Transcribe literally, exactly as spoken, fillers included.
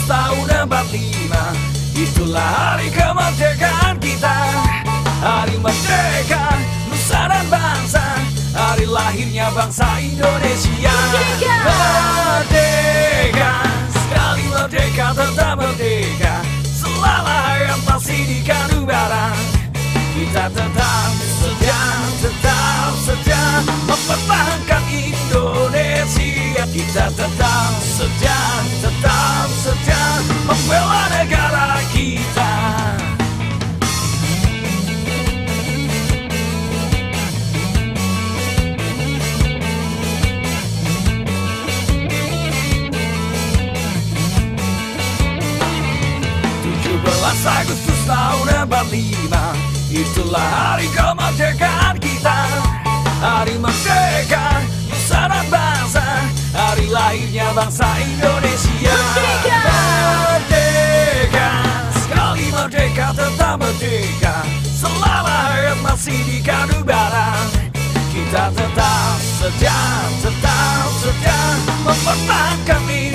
tahun empat lima, itulah hari kemerdekaan kita. Hari merdeka, nusa dan bangsa, hari lahirnya bangsa Indonesia. Merdeka, sekali merdeka tetap merdeka, selama hayat masih di kanu barang. Kita tetap setia, tetap setia mempertahankan Indonesia. Kita tetap setia, tetap setia membela negara kita. tujuh belas Agustus tahun empat lima, itulah hari kemerdekaan kita. Hari merdeka, nusa dan bangsa, hari lahirnya bangsa Indonesia. Merdeka, sekali merdeka tetap merdeka, selama hayat masih di kanu barang. Kita tetap setia, tetap setia mempertahankan ini.